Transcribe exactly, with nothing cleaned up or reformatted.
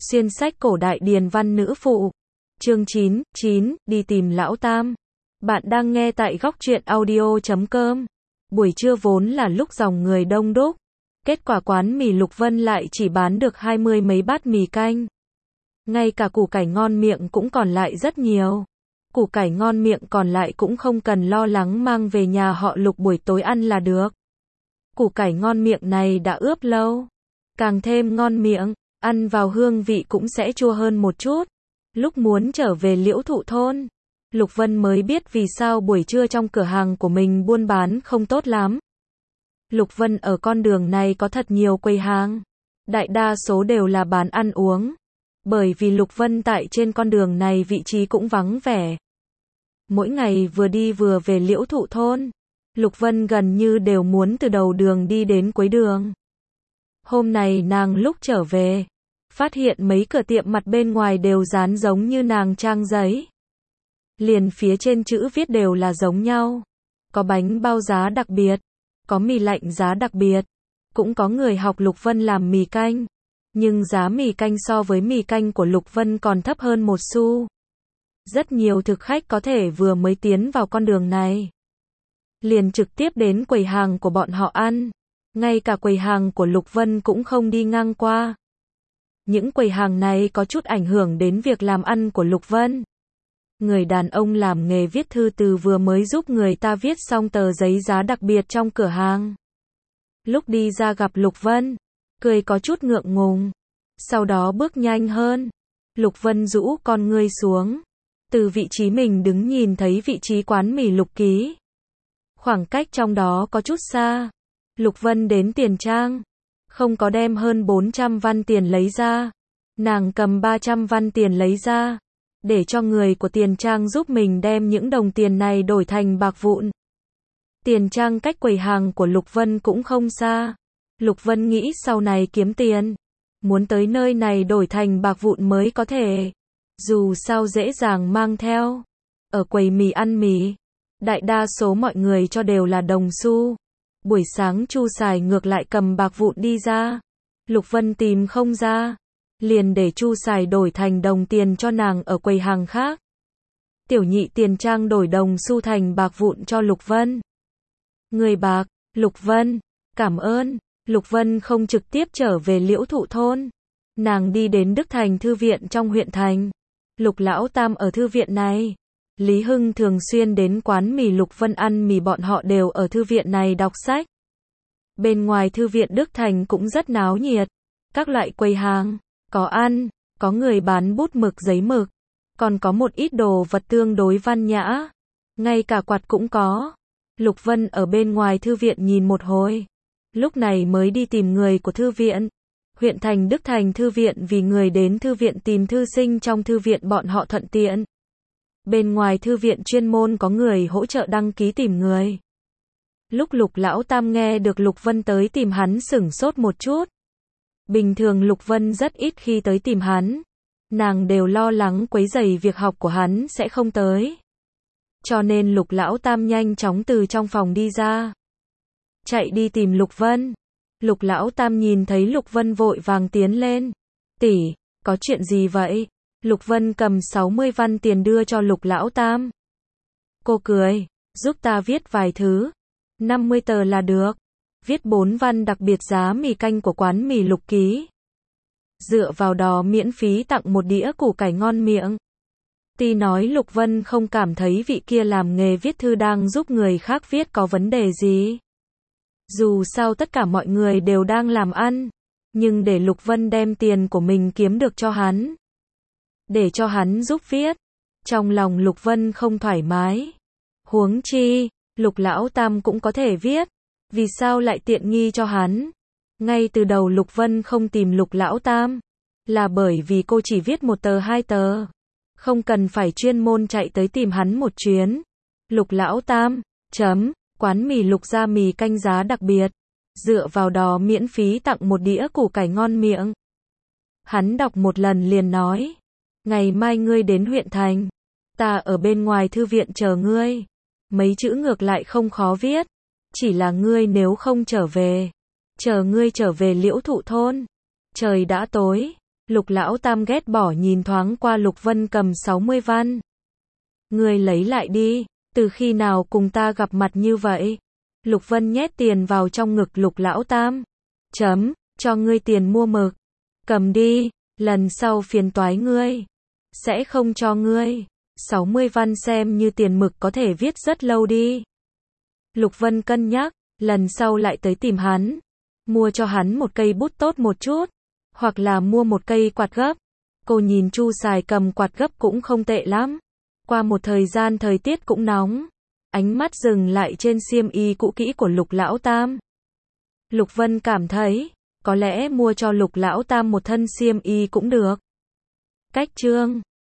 Xuyên sách cổ đại điền văn nữ phụ. Chương chín, chín, đi tìm lão tam. Bạn đang nghe tại góc truyện audio chấm com. Buổi trưa vốn là lúc dòng người đông đúc. Kết quả quán mì Lục Vân lại chỉ bán được hai mươi mấy bát mì canh. Ngay cả củ cải ngon miệng cũng còn lại rất nhiều. Củ cải ngon miệng còn lại cũng không cần lo lắng mang về nhà họ Lục buổi tối ăn là được. Củ cải ngon miệng này đã ướp lâu. Càng thêm ngon miệng, ăn vào hương vị cũng sẽ chua hơn một chút. Lúc muốn trở về Liễu Thụ thôn, Lục Vân mới biết vì sao buổi trưa trong cửa hàng của mình buôn bán không tốt lắm. Lục Vân ở con đường này có thật nhiều quầy hàng. Đại đa số đều là bán ăn uống. Bởi vì Lục Vân tại trên con đường này vị trí cũng vắng vẻ. Mỗi ngày vừa đi vừa về Liễu Thụ thôn, Lục Vân gần như đều muốn từ đầu đường đi đến cuối đường. Hôm nay nàng lúc trở về, phát hiện mấy cửa tiệm mặt bên ngoài đều dán giống như nàng trang giấy. Liền phía trên chữ viết đều là giống nhau. Có bánh bao giá đặc biệt, có mì lạnh giá đặc biệt, cũng có người học Lục Vân làm mì canh. Nhưng giá mì canh so với mì canh của Lục Vân còn thấp hơn một xu. Rất nhiều thực khách có thể vừa mới tiến vào con đường này, liền trực tiếp đến quầy hàng của bọn họ ăn. Ngay cả quầy hàng của Lục Vân cũng không đi ngang qua. Những quầy hàng này có chút ảnh hưởng đến việc làm ăn của Lục Vân. Người đàn ông làm nghề viết thư từ vừa mới giúp người ta viết xong tờ giấy giá đặc biệt trong cửa hàng. Lúc đi ra gặp Lục Vân, cười có chút ngượng ngùng. Sau đó bước nhanh hơn. Lục Vân rũ con ngươi xuống. Từ vị trí mình đứng nhìn thấy vị trí quán mì Lục Ký. Khoảng cách trong đó có chút xa. Lục Vân đến tiền trang. Không có đem hơn bốn trăm văn tiền lấy ra. Nàng cầm ba trăm văn tiền lấy ra. Để cho người của tiền trang giúp mình đem những đồng tiền này đổi thành bạc vụn. Tiền trang cách quầy hàng của Lục Vân cũng không xa. Lục Vân nghĩ sau này kiếm tiền, muốn tới nơi này đổi thành bạc vụn mới có thể. Dù sao dễ dàng mang theo. Ở quầy mì ăn mì, đại đa số mọi người cho đều là đồng xu. Buổi sáng Chu Sài ngược lại cầm bạc vụn đi ra. Lục Vân tìm không ra, liền để Chu Sài đổi thành đồng tiền cho nàng ở quầy hàng khác. Tiểu nhị tiền trang đổi đồng xu thành bạc vụn cho Lục Vân. Người bạc, Lục Vân, cảm ơn. Lục Vân không trực tiếp trở về Liễu Thụ thôn. Nàng đi đến Đức Thành Thư viện trong huyện thành. Lục lão tam ở thư viện này. Lý Hưng thường xuyên đến quán mì Lục Vân ăn mì, bọn họ đều ở thư viện này đọc sách. Bên ngoài thư viện Đức Thành cũng rất náo nhiệt. Các loại quầy hàng, có ăn, có người bán bút mực giấy mực. Còn có một ít đồ vật tương đối văn nhã. Ngay cả quạt cũng có. Lục Vân ở bên ngoài thư viện nhìn một hồi. Lúc này mới đi tìm người của thư viện. Huyện thành Đức Thành Thư viện vì người đến thư viện tìm thư sinh trong thư viện bọn họ thuận tiện. Bên ngoài thư viện chuyên môn có người hỗ trợ đăng ký tìm người. Lúc Lục lão tam nghe được Lục Vân tới tìm hắn sửng sốt một chút. Bình thường Lục Vân rất ít khi tới tìm hắn. Nàng đều lo lắng quấy rầy việc học của hắn sẽ không tới. Cho nên Lục lão tam nhanh chóng từ trong phòng đi ra. Chạy đi tìm Lục Vân. Lục lão tam nhìn thấy Lục Vân vội vàng tiến lên. Tỷ, có chuyện gì vậy? Lục Vân cầm sáu mươi văn tiền đưa cho Lục lão tam. Cô cười, giúp ta viết vài thứ. năm mươi tờ là được. Viết bốn văn đặc biệt giá mì canh của quán mì Lục Ký. Dựa vào đó miễn phí tặng một đĩa củ cải ngon miệng. Tuy nói Lục Vân không cảm thấy vị kia làm nghề viết thư đang giúp người khác viết có vấn đề gì. Dù sao tất cả mọi người đều đang làm ăn. Nhưng để Lục Vân đem tiền của mình kiếm được cho hắn, để cho hắn giúp viết, trong lòng Lục Vân không thoải mái. Huống chi, Lục lão tam cũng có thể viết. Vì sao lại tiện nghi cho hắn? Ngay từ đầu Lục Vân không tìm Lục lão tam, là bởi vì cô chỉ viết một tờ hai tờ. Không cần phải chuyên môn chạy tới tìm hắn một chuyến. Lục lão tam, chấm, quán mì Lục ra mì canh giá đặc biệt. Dựa vào đó miễn phí tặng một đĩa củ cải ngon miệng. Hắn đọc một lần liền nói. Ngày mai ngươi đến huyện thành. Ta ở bên ngoài thư viện chờ ngươi. Mấy chữ ngược lại không khó viết. Chỉ là ngươi nếu không trở về. Chờ ngươi trở về Liễu Thụ thôn. Trời đã tối. Lục Lão Tam ghét bỏ nhìn thoáng qua Lục Vân cầm sáu mươi văn. Ngươi lấy lại đi, từ khi nào cùng ta gặp mặt như vậy? Lục Vân nhét tiền vào trong ngực Lục Lão Tam. Chấm, cho ngươi tiền mua mực. Cầm đi, lần sau phiền toái ngươi. Sẽ không cho ngươi. sáu mươi văn xem như tiền mực có thể viết rất lâu đi. Lục Vân cân nhắc, lần sau lại tới tìm hắn. Mua cho hắn một cây bút tốt một chút. Hoặc là mua một cây quạt gấp. Cô nhìn Chu Sài cầm quạt gấp cũng không tệ lắm. Qua một thời gian thời tiết cũng nóng. Ánh mắt dừng lại trên xiêm y cũ kỹ của Lục Lão Tam. Lục Vân cảm thấy, có lẽ mua cho Lục Lão Tam một thân xiêm y cũng được. Cách chương